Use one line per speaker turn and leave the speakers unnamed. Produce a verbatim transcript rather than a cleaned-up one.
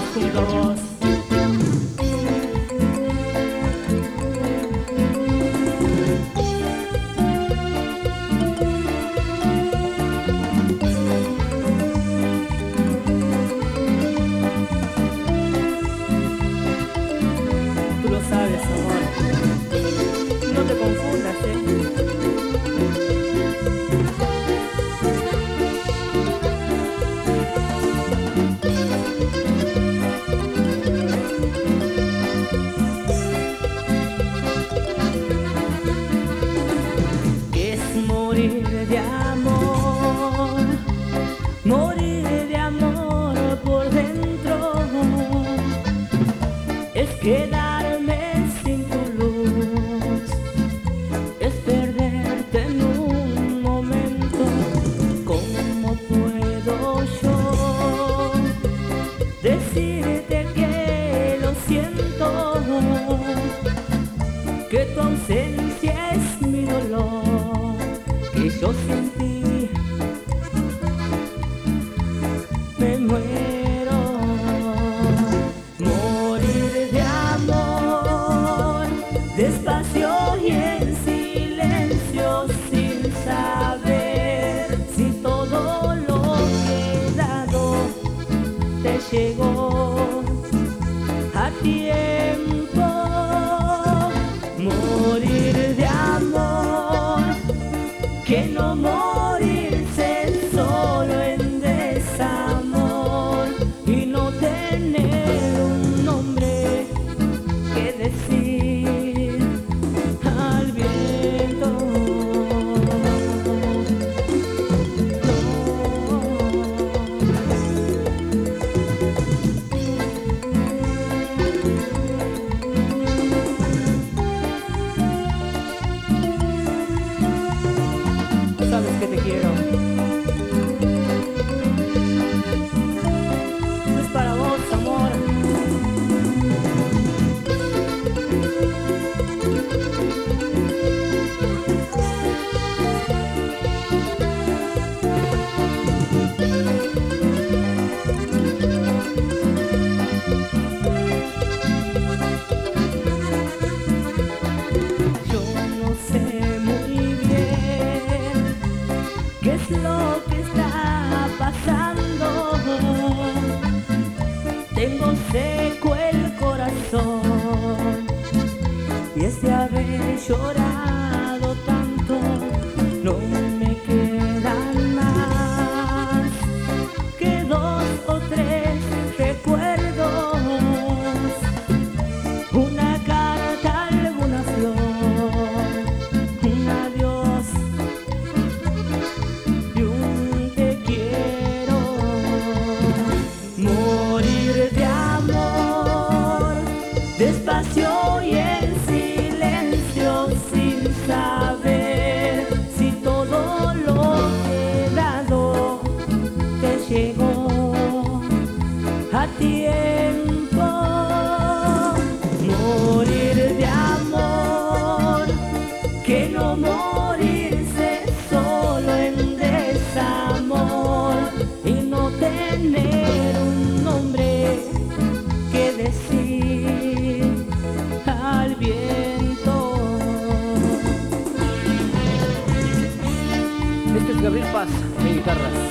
junto a vos. Tú lo sabes, amor. No te confundas, ¿eh? Morir de amor, morir de amor por dentro, es quedarme sin tu luz, es perderte en un momento. ¿Cómo puedo yo decirte que lo siento? Que tu ausencia es mi dolor, que yo sin ti me muero. Morir de amor, despacio y en silencio, sin saber si todo lo que he dado te llegó a tiempo. Morir de amor, que no morirse solo en desamor y no tener un nombre que decir al viento. Sabes que te quiero. Es para vos, amor. Yo no sé muy bien qué es lo que está pasando. Tengo seco el corazón y es de haber llorado tanto. No me quedan más que dos o tres recuerdos, una carta, alguna flor, un adiós y un te quiero. Morir de amor, despacio y en silencio, sin saber si todo lo que he dado te llegó a tiempo. Morir de amor, que no morirse solo en desamor y no tener un nombre que decir al viento. Este es Gabriel Paz en guitarras.